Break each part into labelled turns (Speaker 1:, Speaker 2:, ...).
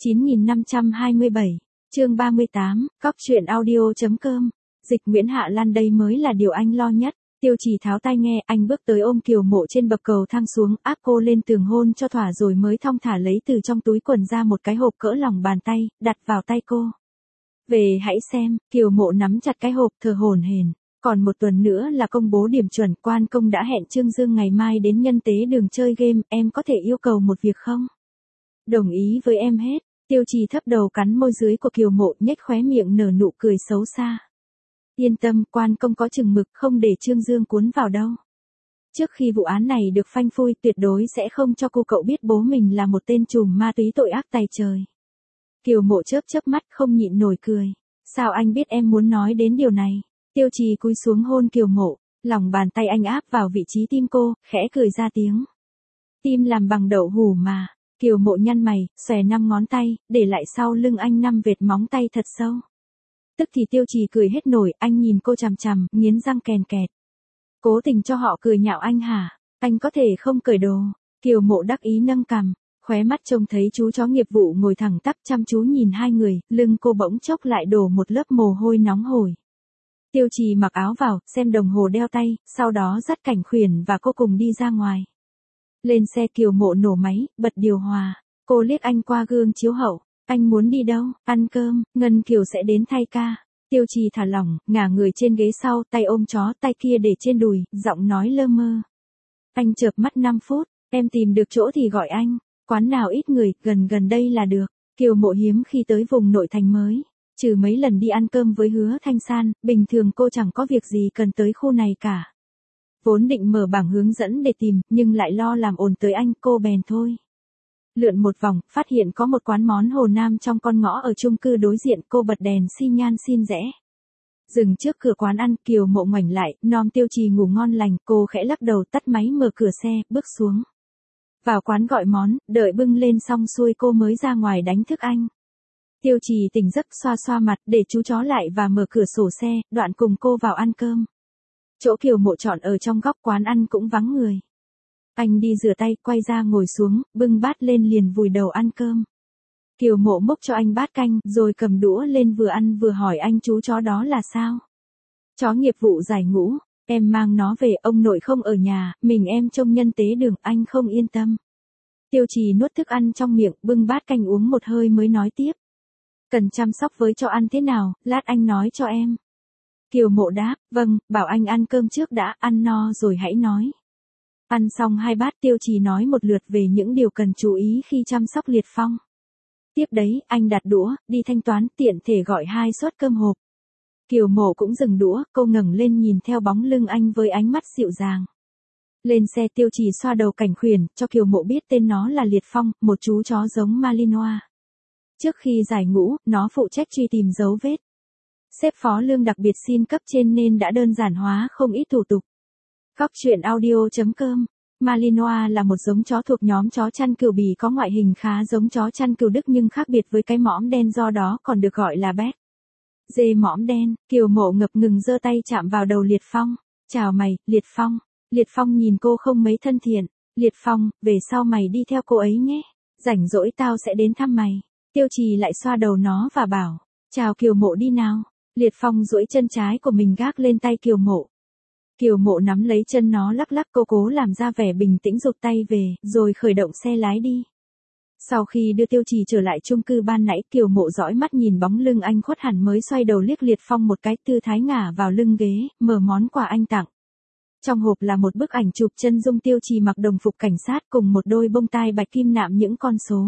Speaker 1: 9527, chương 38, cóc truyện audio.com. Dịch Nguyễn Hạ Lan đây mới là điều anh lo nhất. Tiêu Trì tháo tai nghe, anh bước tới ôm Kiều Mộ trên bậc cầu thang xuống, áp cô lên tường hôn cho thỏa rồi mới thong thả lấy từ trong túi quần ra một cái hộp cỡ lòng bàn tay, đặt vào tay cô. Về hãy xem, Kiều Mộ nắm chặt cái hộp thở hổn hển. Còn một tuần nữa là công bố điểm chuẩn, quan công đã hẹn Trương Dương ngày mai đến Nhân Tế Đường chơi game, em có thể yêu cầu một việc không? Đồng ý với em hết. Tiêu Trì thấp đầu cắn môi dưới của Kiều Mộ, nhếch khóe miệng nở nụ cười xấu xa. Yên tâm, quan công có chừng mực, không để Trương Dương cuốn vào đâu. Trước khi vụ án này được phanh phui, tuyệt đối sẽ không cho cô cậu biết bố mình là một tên trùm ma túy tội ác tày trời. Kiều Mộ chớp chớp mắt không nhịn nổi cười. Sao anh biết em muốn nói đến điều này? Tiêu Trì cúi xuống hôn Kiều Mộ, lòng bàn tay anh áp vào vị trí tim cô, khẽ cười ra tiếng. Tim làm bằng đậu hũ mà. Kiều Mộ nhăn mày, xòe 5 ngón tay, để lại sau lưng anh 5 vệt móng tay thật sâu. Tức thì Tiêu Trì cười hết nổi, anh nhìn cô chằm chằm, nghiến răng kèn kẹt. Cố tình cho họ cười nhạo anh hả? Anh có thể không cởi đồ. Kiều Mộ đắc ý nâng cằm, khóe mắt trông thấy chú chó nghiệp vụ ngồi thẳng tắp chăm chú nhìn hai người, lưng cô bỗng chốc lại đổ một lớp mồ hôi nóng hổi. Tiêu Trì mặc áo vào, xem đồng hồ đeo tay, sau đó dắt Cảnh Khuyển và cô cùng đi ra ngoài. Lên xe Kiều Mộ nổ máy, bật điều hòa. Cô liếc anh qua gương chiếu hậu. Anh muốn đi đâu? Ăn cơm, Ngân Kiều sẽ đến thay ca. Tiêu Trì thả lỏng, ngả người trên ghế sau, tay ôm chó, tay kia để trên đùi, giọng nói lơ mơ. Anh chợp mắt 5 phút, em tìm được chỗ thì gọi anh. Quán nào ít người, gần đây là được. Kiều Mộ hiếm khi tới vùng nội thành mới. Trừ mấy lần đi ăn cơm với Hứa Thanh San, bình thường cô chẳng có việc gì cần tới khu này cả. Vốn định mở bảng hướng dẫn để tìm, nhưng lại lo làm ồn tới anh, cô bèn thôi. Lượn một vòng, phát hiện có một quán món Hồ Nam trong con ngõ ở chung cư đối diện, cô bật đèn xi nhan xin rẽ. Dừng trước cửa quán ăn, Kiều Mộ ngoảnh lại, nom Tiêu Trì ngủ ngon lành, cô khẽ lắc đầu tắt máy mở cửa xe, bước xuống. Vào quán gọi món, đợi bưng lên xong xuôi cô mới ra ngoài đánh thức anh. Tiêu Trì tỉnh giấc xoa xoa mặt, để chú chó lại và mở cửa sổ xe, đoạn cùng cô vào ăn cơm. Chỗ Kiều Mộ chọn ở trong góc quán ăn cũng vắng người. Anh đi rửa tay, quay ra ngồi xuống, bưng bát lên liền vùi đầu ăn cơm. Kiều Mộ múc cho anh bát canh, rồi cầm đũa lên vừa ăn vừa hỏi anh chú chó đó là sao? Chó nghiệp vụ giải ngũ, em mang nó về, ông nội không ở nhà, mình em trông Nhân Tế Đường, anh không yên tâm. Tiêu Trì nuốt thức ăn trong miệng, bưng bát canh uống một hơi mới nói tiếp. Cần chăm sóc với cho ăn thế nào, lát anh nói cho em. Kiều Mộ đáp, vâng, bảo anh ăn cơm trước đã, ăn no rồi hãy nói. Ăn xong 2 bát, Tiêu Trì nói một lượt về những điều cần chú ý khi chăm sóc Liệt Phong. Tiếp đấy, anh đặt đũa, đi thanh toán, tiện thể gọi 2 suất cơm hộp. Kiều Mộ cũng dừng đũa, cô ngẩng lên nhìn theo bóng lưng anh với ánh mắt dịu dàng. Lên xe, Tiêu Trì xoa đầu Cảnh Khuyển, cho Kiều Mộ biết tên nó là Liệt Phong, một chú chó giống Malinois. Trước khi giải ngũ, nó phụ trách truy tìm dấu vết. Sếp phó lương đặc biệt xin cấp trên nên đã đơn giản hóa không ít thủ tục. Cóc truyện audio.com. Malinois là một giống chó thuộc nhóm chó chăn cừu bỉ có ngoại hình khá giống chó chăn cừu Đức nhưng khác biệt với cái mõm đen, do đó còn được gọi là Beck. Dê mõm đen. Kiều Mộ ngập ngừng giơ tay chạm vào đầu Liệt Phong. Chào mày, Liệt Phong. Liệt Phong nhìn cô không mấy thân thiện. Liệt Phong, về sau mày đi theo cô ấy nhé. Rảnh rỗi tao sẽ đến thăm mày. Tiêu Trì lại xoa đầu nó và bảo. Chào Kiều Mộ đi nào. Liệt Phong duỗi chân trái của mình gác lên tay Kiều Mộ. Kiều Mộ nắm lấy chân nó lắc lắc, cô cố làm ra vẻ bình tĩnh rụt tay về, rồi khởi động xe lái đi. Sau khi đưa Tiêu Trì trở lại chung cư ban nãy, Kiều Mộ dõi mắt nhìn bóng lưng anh khuất hẳn mới xoay đầu liếc Liệt Phong một cái, tư thái ngả vào lưng ghế, mở món quà anh tặng. Trong hộp là một bức ảnh chụp chân dung Tiêu Trì mặc đồng phục cảnh sát cùng một đôi bông tai bạch kim nạm những con số.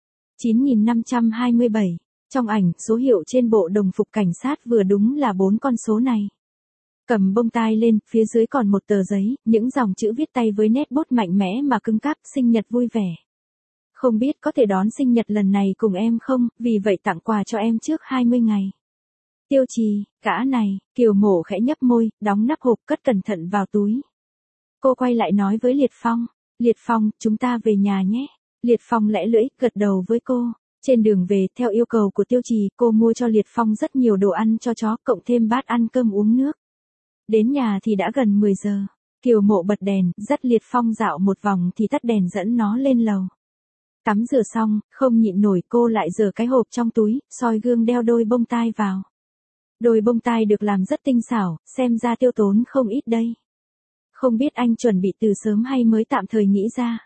Speaker 1: 9527. Trong ảnh, số hiệu trên bộ đồng phục cảnh sát vừa đúng là 4 con số này. Cầm bông tai lên, phía dưới còn một tờ giấy, những dòng chữ viết tay với nét bút mạnh mẽ mà cứng cáp, sinh nhật vui vẻ. Không biết có thể đón sinh nhật lần này cùng em không, vì vậy tặng quà cho em trước 20 ngày. Tiêu Trì, cả này, Kiều Mộ khẽ nhấp môi, đóng nắp hộp cất cẩn thận vào túi. Cô quay lại nói với Liệt Phong. Liệt Phong, chúng ta về nhà nhé. Liệt Phong lẽ lưỡi, gật đầu với cô. Trên đường về, theo yêu cầu của Tiêu Trì, cô mua cho Liệt Phong rất nhiều đồ ăn cho chó, cộng thêm bát ăn cơm uống nước. Đến nhà thì đã gần 10 giờ. Kiều Mộ bật đèn, dắt Liệt Phong dạo một vòng thì tắt đèn dẫn nó lên lầu. Tắm rửa xong, không nhịn nổi cô lại giở cái hộp trong túi, soi gương đeo đôi bông tai vào. Đôi bông tai được làm rất tinh xảo, xem ra tiêu tốn không ít đây. Không biết anh chuẩn bị từ sớm hay mới tạm thời nghĩ ra.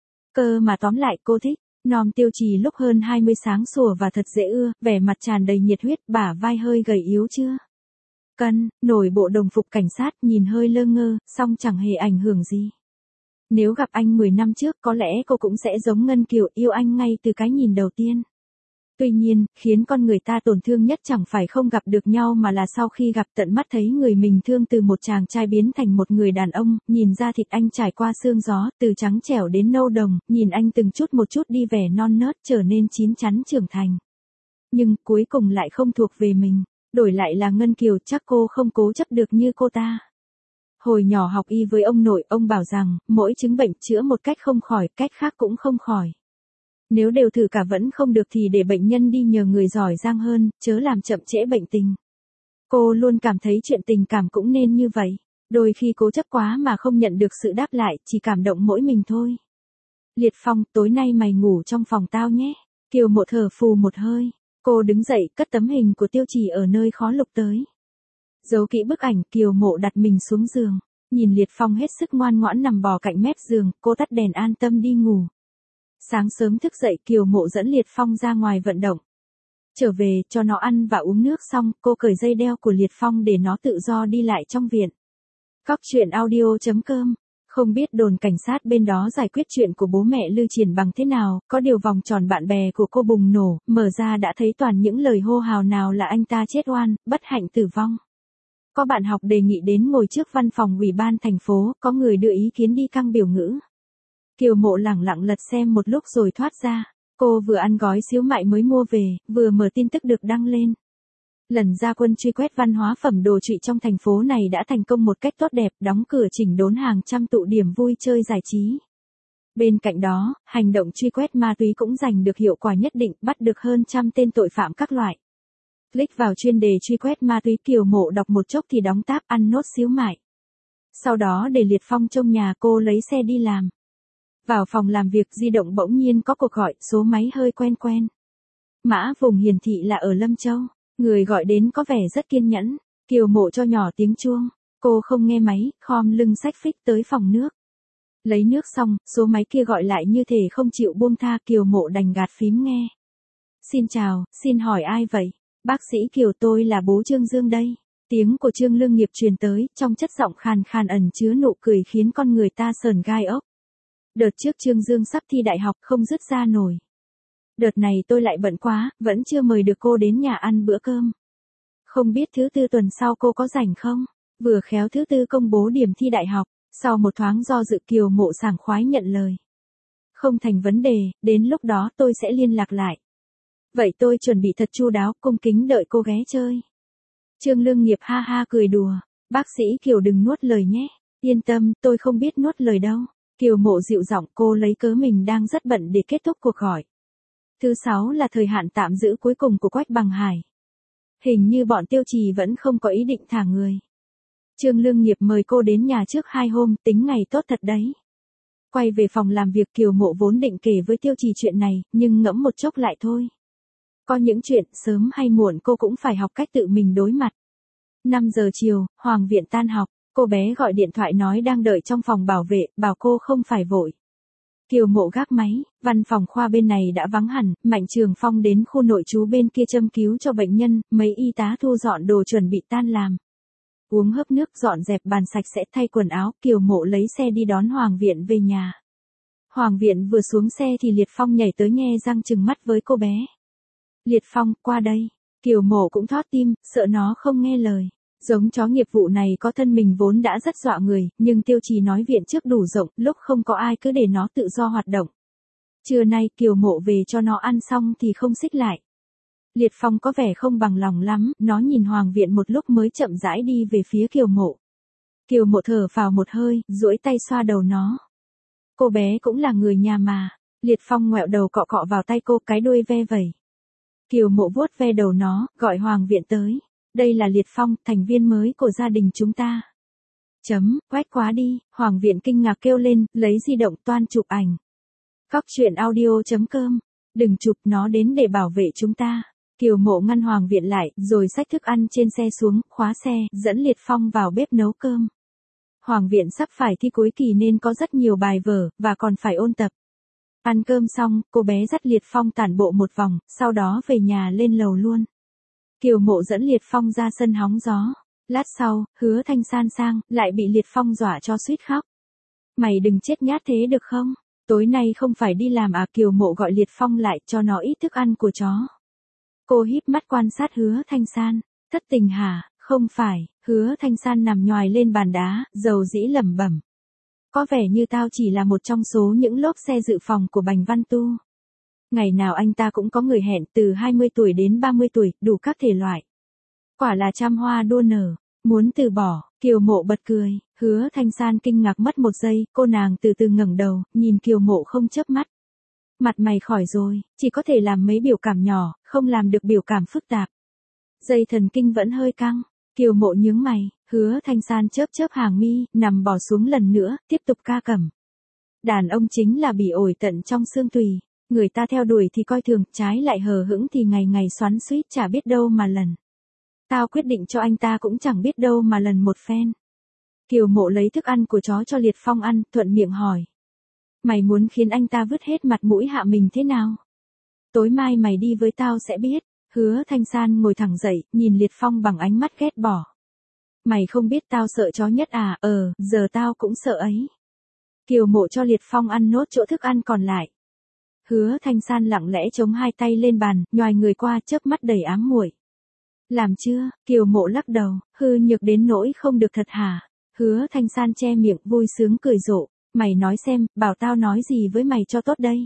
Speaker 1: Cơ mà tóm lại cô thích. Nom Tiêu Trì lúc hơn 20 sáng sủa và thật dễ ưa, vẻ mặt tràn đầy nhiệt huyết, bả vai hơi gầy yếu chưa? Cân, nổi bộ đồng phục cảnh sát, nhìn hơi lơ ngơ, song chẳng hề ảnh hưởng gì. Nếu gặp anh 10 năm trước có lẽ cô cũng sẽ giống Ngân Kiều, yêu anh ngay từ cái nhìn đầu tiên. Tuy nhiên, khiến con người ta tổn thương nhất chẳng phải không gặp được nhau mà là sau khi gặp tận mắt thấy người mình thương từ một chàng trai biến thành một người đàn ông, nhìn ra thịt anh trải qua sương gió, từ trắng trẻo đến nâu đồng, nhìn anh từng chút một chút đi vẻ non nớt trở nên chín chắn trưởng thành. Nhưng cuối cùng lại không thuộc về mình, đổi lại là Ngân Kiều chắc cô không cố chấp được như cô ta. Hồi nhỏ học y với ông nội, ông bảo rằng, mỗi chứng bệnh chữa một cách không khỏi, cách khác cũng không khỏi. Nếu đều thử cả vẫn không được thì để bệnh nhân đi nhờ người giỏi giang hơn, chớ làm chậm trễ bệnh tình. Cô luôn cảm thấy chuyện tình cảm cũng nên như vậy. Đôi khi cố chấp quá mà không nhận được sự đáp lại, chỉ cảm động mỗi mình thôi. Liệt Phong, tối nay mày ngủ trong phòng tao nhé. Kiều Mộ thở phù một hơi. Cô đứng dậy, cất tấm hình của Tiêu Trì ở nơi khó lục tới. Giấu kỹ bức ảnh, Kiều Mộ đặt mình xuống giường. Nhìn Liệt Phong hết sức ngoan ngoãn nằm bò cạnh mép giường, cô tắt đèn an tâm đi ngủ. Sáng sớm thức dậy Kiều Mộ dẫn Liệt Phong ra ngoài vận động. Trở về, cho nó ăn và uống nước xong, cô cởi dây đeo của Liệt Phong để nó tự do đi lại trong viện. Cóc truyện audio.com. Không biết đồn cảnh sát bên đó giải quyết chuyện của bố mẹ Lư Triển bằng thế nào, có điều vòng tròn bạn bè của cô bùng nổ, mở ra đã thấy toàn những lời hô hào nào là anh ta chết oan, bất hạnh tử vong. Có bạn học đề nghị đến ngồi trước văn phòng ủy ban thành phố, có người đưa ý kiến đi căng biểu ngữ. Kiều Mộ lẳng lặng lật xem một lúc rồi thoát ra. Cô vừa ăn gói xíu mại mới mua về, vừa mở tin tức được đăng lên. Lần ra quân truy quét văn hóa phẩm đồ trụy trong thành phố này đã thành công một cách tốt đẹp, đóng cửa chỉnh đốn hàng trăm tụ điểm vui chơi giải trí. Bên cạnh đó, hành động truy quét ma túy cũng giành được hiệu quả nhất định, bắt được hơn 100 tên tội phạm các loại. Click vào chuyên đề truy quét ma túy, Kiều Mộ đọc một chốc thì đóng tab ăn nốt xíu mại. Sau đó để Liệt Phong trông nhà cô lấy xe đi làm. Vào phòng làm việc di động bỗng nhiên có cuộc gọi, số máy hơi quen quen. Mã vùng hiển thị là ở Lâm Châu, người gọi đến có vẻ rất kiên nhẫn. Kiều Mộ cho nhỏ tiếng chuông, cô không nghe máy, khom lưng xách phích tới phòng nước. Lấy nước xong, số máy kia gọi lại như thể không chịu buông tha, Kiều Mộ đành gạt phím nghe. Xin chào, xin hỏi ai vậy? Bác sĩ Kiều, tôi là bố Trương Dương đây. Tiếng của Trương Lương Nghiệp truyền tới, trong chất giọng khàn khàn ẩn chứa nụ cười khiến con người ta sởn gai ốc. Đợt trước Trương Dương sắp thi đại học không dứt ra nổi. Đợt này tôi lại bận quá, vẫn chưa mời được cô đến nhà ăn bữa cơm. Không biết thứ tư tuần sau cô có rảnh không? Vừa khéo thứ tư công bố điểm thi đại học, sau một thoáng do dự Kiều Mộ sảng khoái nhận lời. Không thành vấn đề, đến lúc đó tôi sẽ liên lạc lại. Vậy tôi chuẩn bị thật chu đáo, cung kính đợi cô ghé chơi. Trương Lương Nghiệp ha ha cười đùa, bác sĩ Kiều đừng nuốt lời nhé. Yên tâm, tôi không biết nuốt lời đâu. Kiều Mộ dịu giọng, cô lấy cớ mình đang rất bận để kết thúc cuộc gọi. Thứ 6 là thời hạn tạm giữ cuối cùng của Quách Bằng Hải. Hình như bọn Tiêu Trì vẫn không có ý định thả người. Trương Lương Nghiệp mời cô đến nhà trước 2 hôm, tính ngày tốt thật đấy. Quay về phòng làm việc, Kiều Mộ vốn định kể với Tiêu Trì chuyện này, nhưng ngẫm một chốc lại thôi. Có những chuyện, sớm hay muộn cô cũng phải học cách tự mình đối mặt. 5 giờ chiều, Hoàng Viện tan học, cô bé gọi điện thoại nói đang đợi trong phòng bảo vệ, bảo cô không phải vội. Kiều Mộ gác máy, văn phòng khoa bên này đã vắng hẳn, Mạnh Trường Phong đến khu nội trú bên kia châm cứu cho bệnh nhân, mấy y tá thu dọn đồ chuẩn bị tan làm. Uống hớp nước, dọn dẹp bàn sạch sẽ, thay quần áo, Kiều Mộ lấy xe đi đón Hoàng Viện về nhà. Hoàng Viện vừa xuống xe thì Liệt Phong nhảy tới nhe răng trừng mắt với cô bé. Liệt Phong, qua đây. Kiều Mộ cũng thót tim, sợ nó không nghe lời. Giống chó nghiệp vụ này có thân mình vốn đã rất dọa người, nhưng Tiêu Trì nói viện trước đủ rộng, lúc không có ai cứ để nó tự do hoạt động. Trưa nay Kiều Mộ về cho nó ăn xong thì không xích lại. Liệt Phong có vẻ không bằng lòng lắm, nó nhìn Hoàng Viện một lúc mới chậm rãi đi về phía Kiều Mộ. Kiều Mộ thở phào một hơi, duỗi tay xoa đầu nó. Cô bé cũng là người nhà mà. Liệt Phong ngoẹo đầu cọ cọ vào tay cô, cái đuôi ve vẩy. Kiều Mộ vuốt ve đầu nó, gọi Hoàng Viện tới. Đây là Liệt Phong, thành viên mới của gia đình chúng ta. Quách quá đi, Hoàng Viện kinh ngạc kêu lên, lấy di động toan chụp ảnh. Cóc truyện audio.com. Đừng chụp nó đến để bảo vệ chúng ta. Kiều Mộ ngăn Hoàng Viện lại, rồi xách thức ăn trên xe xuống, khóa xe, dẫn Liệt Phong vào bếp nấu cơm. Hoàng Viện sắp phải thi cuối kỳ nên có rất nhiều bài vở, và còn phải ôn tập. Ăn cơm xong, cô bé dắt Liệt Phong tản bộ một vòng, sau đó về nhà lên lầu luôn. Kiều Mộ dẫn Liệt Phong ra sân hóng gió. Lát sau, Hứa Thanh San sang, lại bị Liệt Phong dọa cho suýt khóc. Mày đừng chết nhát thế được không? Tối nay không phải đi làm à? Kiều Mộ gọi Liệt Phong lại, cho nó ít thức ăn của chó. Cô híp mắt quan sát Hứa Thanh San. Thất tình hả? Không phải. Hứa Thanh San nằm nhoài lên bàn đá, dầu dĩ lẩm bẩm. Có vẻ như tao chỉ là một trong số những lốp xe dự phòng của Bành Văn Tu. Ngày nào anh ta cũng có người hẹn, từ 20 tuổi đến 30 tuổi, đủ các thể loại. Quả là trăm hoa đua nở. Muốn từ bỏ. Kiều Mộ bật cười. Hứa Thanh San kinh ngạc mất một giây, cô nàng từ từ ngẩng đầu, nhìn Kiều Mộ không chớp mắt. Mặt mày khỏi rồi, chỉ có thể làm mấy biểu cảm nhỏ, không làm được biểu cảm phức tạp. Dây thần kinh vẫn hơi căng. Kiều Mộ nhướng mày. Hứa Thanh San chớp chớp hàng mi, nằm bò xuống lần nữa, tiếp tục ca cẩm. Đàn ông chính là bỉ ổi tận trong xương tùy. Người ta theo đuổi thì coi thường, trái lại hờ hững thì ngày ngày xoắn xuýt, chả biết đâu mà lần. Tao quyết định cho anh ta cũng chẳng biết đâu mà lần một phen. Kiều Mộ lấy thức ăn của chó cho Liệt Phong ăn, thuận miệng hỏi. Mày muốn khiến anh ta vứt hết mặt mũi hạ mình thế nào? Tối mai mày đi với tao sẽ biết. Hứa Thanh San ngồi thẳng dậy, nhìn Liệt Phong bằng ánh mắt ghét bỏ. Mày không biết tao sợ chó nhất à? Giờ tao cũng sợ ấy. Kiều Mộ cho Liệt Phong ăn nốt chỗ thức ăn còn lại. Hứa Thanh San lặng lẽ chống hai tay lên bàn, nhoài người qua, chớp mắt đầy ám muội. Làm chưa? Kiều Mộ lắc đầu, hư nhược đến nỗi không được thật hả? Hứa Thanh San che miệng, vui sướng cười rộ. Mày nói xem, bảo tao nói gì với mày cho tốt đây?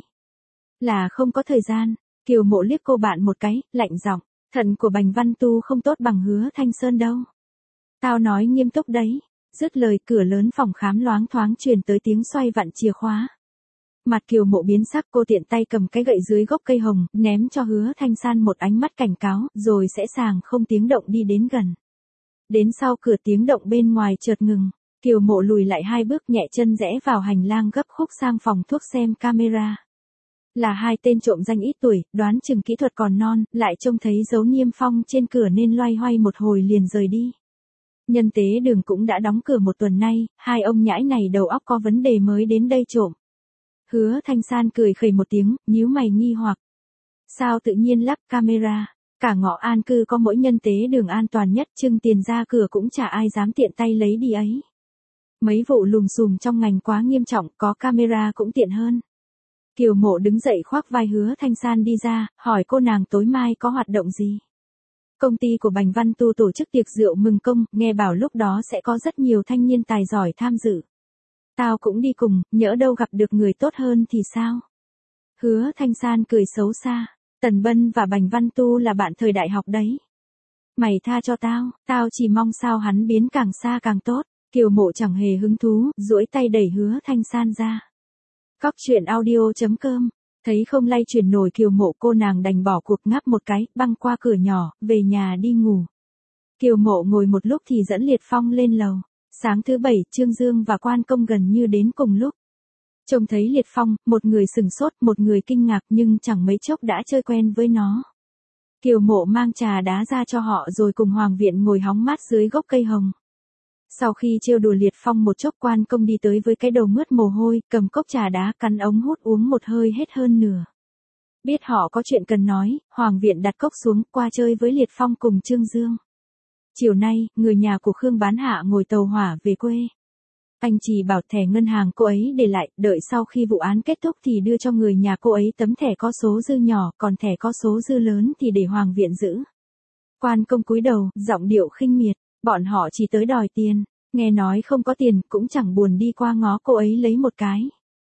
Speaker 1: Là không có thời gian. Kiều Mộ liếc cô bạn một cái, lạnh giọng. Thận của Bành Văn Tu không tốt bằng Hứa Thanh Sơn đâu. Tao nói nghiêm túc đấy. Dứt lời, cửa lớn phòng khám loáng thoáng truyền tới tiếng xoay vặn chìa khóa. Mặt Kiều Mộ biến sắc, cô tiện tay cầm cái gậy dưới gốc cây hồng, ném cho Hứa Thanh San một ánh mắt cảnh cáo, rồi sẽ sàng không tiếng động đi đến gần. Đến sau cửa tiếng động bên ngoài chợt ngừng. Kiều Mộ lùi lại 2 bước, nhẹ chân rẽ vào hành lang gấp khúc sang phòng thuốc xem camera. Là 2 tên trộm danh ít tuổi, đoán chừng kỹ thuật còn non, lại trông thấy dấu niêm phong trên cửa nên loay hoay một hồi liền rời đi. Nhân tế Đường cũng đã đóng cửa 1 tuần nay, 2 ông nhãi này đầu óc có vấn đề mới đến đây trộm. Hứa Thanh San cười khẩy một tiếng, nhíu mày nghi hoặc. Sao tự nhiên lắp camera? Cả ngõ An Cư có mỗi Nhân tế Đường an toàn nhất, trưng tiền ra cửa cũng chả ai dám tiện tay lấy đi ấy. Mấy vụ lùm xùm trong ngành quá nghiêm trọng, có camera cũng tiện hơn. Kiều Mộ đứng dậy khoác vai Hứa Thanh San đi ra, hỏi cô nàng tối mai có hoạt động gì. Công ty của Bành Văn Tu tổ chức tiệc rượu mừng công, nghe bảo lúc đó sẽ có rất nhiều thanh niên tài giỏi tham dự. Tao cũng đi cùng, nhỡ đâu gặp được người tốt hơn thì sao? Hứa Thanh San cười xấu xa. Tần Bân và Bành Văn Tu là bạn thời đại học đấy. Mày tha cho tao chỉ mong sao hắn biến càng xa càng tốt. Kiều Mộ chẳng hề hứng thú, duỗi tay đẩy Hứa Thanh San ra. Cóc truyện audio.com. Thấy không lay chuyển nổi Kiều Mộ, cô nàng đành bỏ cuộc ngáp một cái, băng qua cửa nhỏ, về nhà đi ngủ. Kiều Mộ ngồi một lúc thì dẫn Liệt Phong lên lầu. Sáng thứ 7, Trương Dương và Quan Công gần như đến cùng lúc. Trông thấy Liệt Phong, một người sừng sốt, một người kinh ngạc nhưng chẳng mấy chốc đã chơi quen với nó. Kiều Mộ mang trà đá ra cho họ rồi cùng Hoàng Viện ngồi hóng mát dưới gốc cây hồng. Sau khi trêu đùa Liệt Phong một chốc, Quan Công đi tới với cái đầu mướt mồ hôi, cầm cốc trà đá cắn ống hút uống một hơi hết hơn nửa. Biết họ có chuyện cần nói, Hoàng Viện đặt cốc xuống, qua chơi với Liệt Phong cùng Trương Dương. Chiều nay, người nhà của Khương Bán Hạ ngồi tàu hỏa về quê. Anh chỉ bảo thẻ ngân hàng cô ấy để lại, đợi sau khi vụ án kết thúc thì đưa cho người nhà cô ấy tấm thẻ có số dư nhỏ, còn thẻ có số dư lớn thì để Hoàng Viện giữ. Quan Công cúi đầu, giọng điệu khinh miệt, bọn họ chỉ tới đòi tiền, nghe nói không có tiền, cũng chẳng buồn đi qua ngó cô ấy lấy một cái.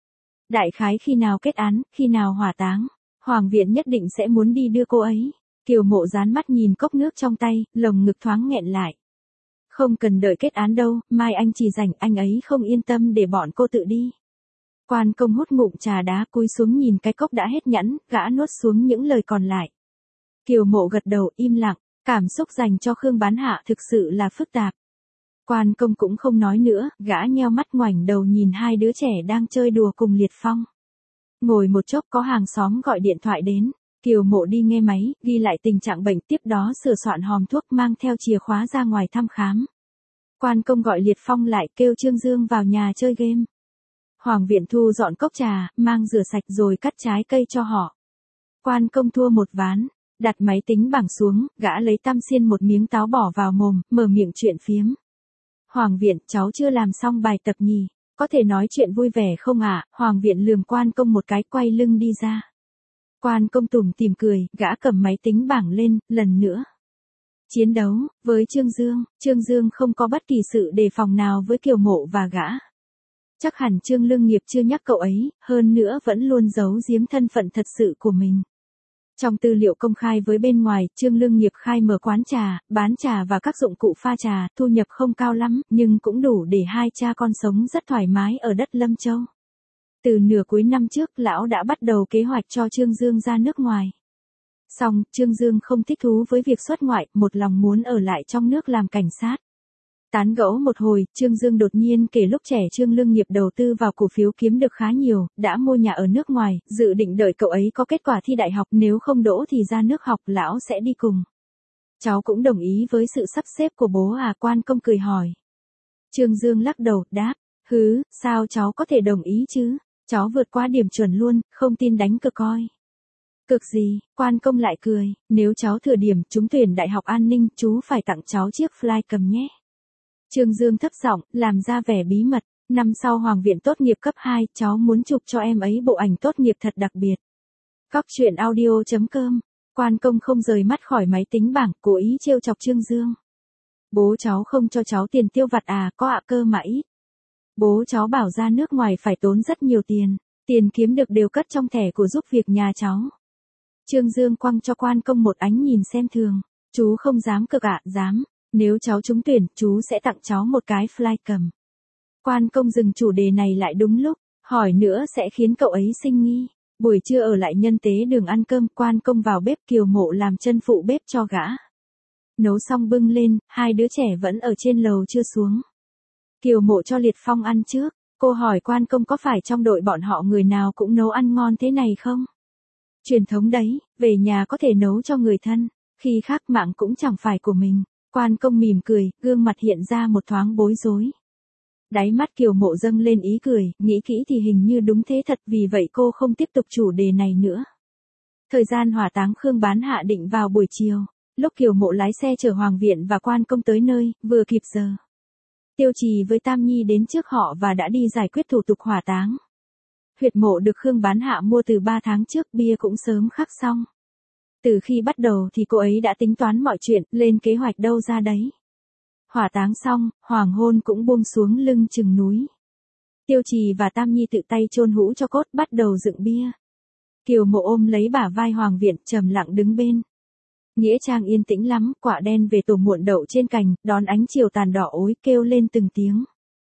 Speaker 1: Đại khái khi nào kết án, khi nào hỏa táng, Hoàng Viện nhất định sẽ muốn đi đưa cô ấy. Kiều Mộ dán mắt nhìn cốc nước trong tay, lồng ngực thoáng nghẹn lại. Không cần đợi kết án đâu, mai anh chỉ rảnh, anh ấy không yên tâm để bọn cô tự đi. Quan Công hút ngụm trà đá, cúi xuống nhìn cái cốc đã hết nhẵn, gã nuốt xuống những lời còn lại. Kiều Mộ gật đầu, im lặng, cảm xúc dành cho Khương Bán Hạ thực sự là phức tạp. Quan Công cũng không nói nữa, gã nheo mắt ngoảnh đầu nhìn 2 đứa trẻ đang chơi đùa cùng Liệt Phong. Ngồi một chốc có hàng xóm gọi điện thoại đến. Kiều Mộ đi nghe máy, ghi lại tình trạng bệnh, tiếp đó sửa soạn hòm thuốc mang theo chìa khóa ra ngoài thăm khám. Quan công gọi Liệt Phong lại, kêu Trương Dương vào nhà chơi game. Hoàng Viện thu dọn cốc trà, mang rửa sạch rồi cắt trái cây cho họ. Quan công thua một ván, đặt máy tính bảng xuống, gã lấy tăm xiên một miếng táo bỏ vào mồm, mở miệng chuyện phiếm. Hoàng Viện, cháu chưa làm xong bài tập nhỉ? Có thể nói chuyện vui vẻ không ạ? Hoàng Viện lườm Quan công một cái, quay lưng đi ra. Quan công tủm tỉm cười, gã cầm máy tính bảng lên, lần nữa. Chiến đấu, với Trương Dương không có bất kỳ sự đề phòng nào với Kiều Mộ và gã. Chắc hẳn Trương Lương Nghiệp chưa nhắc cậu ấy, hơn nữa vẫn luôn giấu giếm thân phận thật sự của mình. Trong tư liệu công khai với bên ngoài, Trương Lương Nghiệp khai mở quán trà, bán trà và các dụng cụ pha trà, thu nhập không cao lắm, nhưng cũng đủ để hai cha con sống rất thoải mái ở đất Lâm Châu. Từ nửa cuối năm trước, lão đã bắt đầu kế hoạch cho Trương Dương ra nước ngoài. Song, Trương Dương không thích thú với việc xuất ngoại, một lòng muốn ở lại trong nước làm cảnh sát. Tán gẫu một hồi, Trương Dương đột nhiên kể lúc trẻ Trương Lương Nghiệp đầu tư vào cổ phiếu kiếm được khá nhiều, đã mua nhà ở nước ngoài, dự định đợi cậu ấy có kết quả thi đại học, nếu không đỗ thì ra nước học, lão sẽ đi cùng. Cháu cũng đồng ý với sự sắp xếp của bố à? Quan công cười hỏi. Trương Dương lắc đầu, đáp, sao cháu có thể đồng ý chứ? Cháu vượt qua điểm chuẩn luôn, không tin đánh cược coi. Cực gì? Quan công lại cười, nếu cháu thừa điểm trúng tuyển Đại học An ninh, chú phải tặng cháu chiếc flycam nhé. Trương Dương thấp giọng, làm ra vẻ bí mật, năm sau Hoàng Viện tốt nghiệp cấp 2, cháu muốn chụp cho em ấy bộ ảnh tốt nghiệp thật đặc biệt. Cóc truyện audio.com. Quan công không rời mắt khỏi máy tính bảng, cố ý trêu chọc Trương Dương. Bố cháu không cho cháu tiền tiêu vặt à? Có ạ, cơ mà ít. Bố cháu bảo ra nước ngoài phải tốn rất nhiều tiền, tiền kiếm được đều cất trong thẻ của giúp việc nhà cháu. Trương Dương quăng cho quan công một ánh nhìn xem thường, chú không dám cược ạ? Dám, nếu cháu trúng tuyển, chú sẽ tặng cháu một cái flycam. Quan công dừng chủ đề này lại đúng lúc, hỏi nữa sẽ khiến cậu ấy sinh nghi. Buổi trưa ở lại Nhân Tế Đường ăn cơm, quan công vào bếp, Kiều Mộ làm chân phụ bếp cho gã. Nấu xong bưng lên, hai đứa trẻ vẫn ở trên lầu chưa xuống. Kiều Mộ cho Liệt Phong ăn trước, cô hỏi quan công có phải trong đội bọn họ người nào cũng nấu ăn ngon thế này không? Truyền thống đấy, về nhà có thể nấu cho người thân, khi khác mạng cũng chẳng phải của mình. Quan công mỉm cười, gương mặt hiện ra một thoáng bối rối. Đáy mắt Kiều Mộ dâng lên ý cười, nghĩ kỹ thì hình như đúng thế thật, vì vậy cô không tiếp tục chủ đề này nữa. Thời gian hỏa táng Khương Bán hạ định vào buổi chiều, lúc Kiều Mộ lái xe chở Hoàng Viện và quan công tới nơi, vừa kịp giờ. Tiêu Trì với Tam Nhi đến trước họ và đã đi giải quyết thủ tục hỏa táng. Huyệt mộ được Khương Bán hạ mua từ 3 tháng trước, bia cũng sớm khắc xong. Từ khi bắt đầu thì cô ấy đã tính toán mọi chuyện, lên kế hoạch đâu ra đấy. Hỏa táng xong, hoàng hôn cũng buông xuống lưng chừng núi. Tiêu Trì và Tam Nhi tự tay chôn hũ cho cốt, bắt đầu dựng bia. Kiều Mộ ôm lấy bả vai Hoàng Viện, trầm lặng đứng bên. Nghĩa trang yên tĩnh lắm, quả đen về tổ muộn đậu trên cành, đón ánh chiều tàn đỏ ối, kêu lên từng tiếng.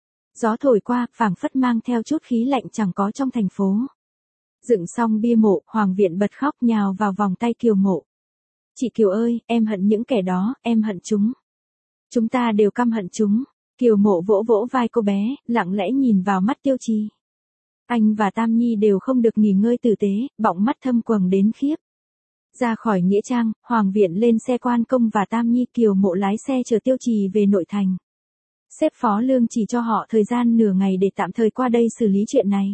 Speaker 1: Gió thổi qua, phảng phất mang theo chút khí lạnh chẳng có trong thành phố. Dựng xong bia mộ, Hoàng Viện bật khóc nhào vào vòng tay Kiều Mộ. Chị Kiều ơi, em hận những kẻ đó, em hận chúng. Chúng ta đều căm hận chúng. Kiều Mộ vỗ vỗ vai cô bé, lặng lẽ nhìn vào mắt Tiêu Trì. Anh và Tam Nhi đều không được nghỉ ngơi tử tế, bọng mắt thâm quầng đến khiếp. Ra khỏi nghĩa trang, Hoàng Viện lên xe quan công và Tam Nhi, Kiều Mộ lái xe chở Tiêu Trì về nội thành. Sếp Phó Lương chỉ cho họ thời gian nửa ngày để tạm thời qua đây xử lý chuyện này.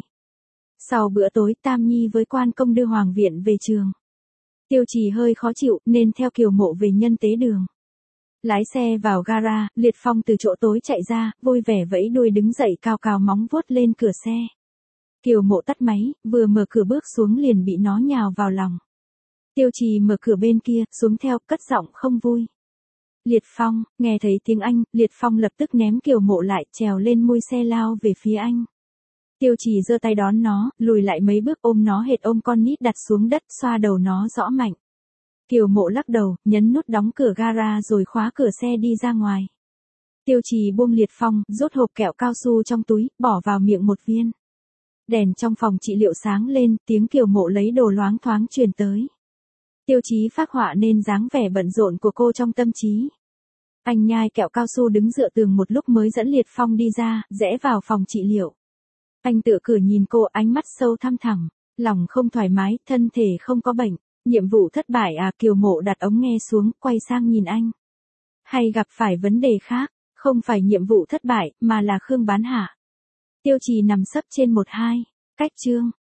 Speaker 1: Sau bữa tối, Tam Nhi với quan công đưa Hoàng Viện về trường. Tiêu Trì hơi khó chịu nên theo Kiều Mộ về Nhân Tế Đường. Lái xe vào gara, Liệt Phong từ chỗ tối chạy ra, vui vẻ vẫy đuôi đứng dậy, cào cào móng vuốt lên cửa xe. Kiều Mộ tắt máy, vừa mở cửa bước xuống liền bị nó nhào vào lòng. Tiêu Trì mở cửa bên kia, xuống theo, cất giọng không vui. Liệt Phong, nghe thấy tiếng Anh, Liệt Phong lập tức ném Kiều Mộ lại, trèo lên mui xe lao về phía anh. Tiêu Trì giơ tay đón nó, lùi lại mấy bước, ôm nó hệt ôm con nít đặt xuống đất, xoa đầu nó rõ mạnh. Kiều Mộ lắc đầu, nhấn nút đóng cửa gara rồi khóa cửa xe đi ra ngoài. Tiêu Trì buông Liệt Phong, rút hộp kẹo cao su trong túi, bỏ vào miệng một viên. Đèn trong phòng trị liệu sáng lên, tiếng Kiều Mộ lấy đồ loáng thoáng truyền tới. Tiêu Chí phác họa nên dáng vẻ bận rộn của cô trong tâm trí. Anh nhai kẹo cao su đứng dựa tường một lúc mới dẫn Liệt Phong đi ra, rẽ vào phòng trị liệu. Anh tựa cửa nhìn cô, ánh mắt sâu thăm thẳm. Lòng không thoải mái, thân thể không có bệnh. Nhiệm vụ thất bại à? Kiều Mộ đặt ống nghe xuống, quay sang nhìn anh. Hay gặp phải vấn đề khác? Không phải nhiệm vụ thất bại, mà là Khương Bán Hạ. Tiêu Trì nằm sấp trên một hai. Cách chương.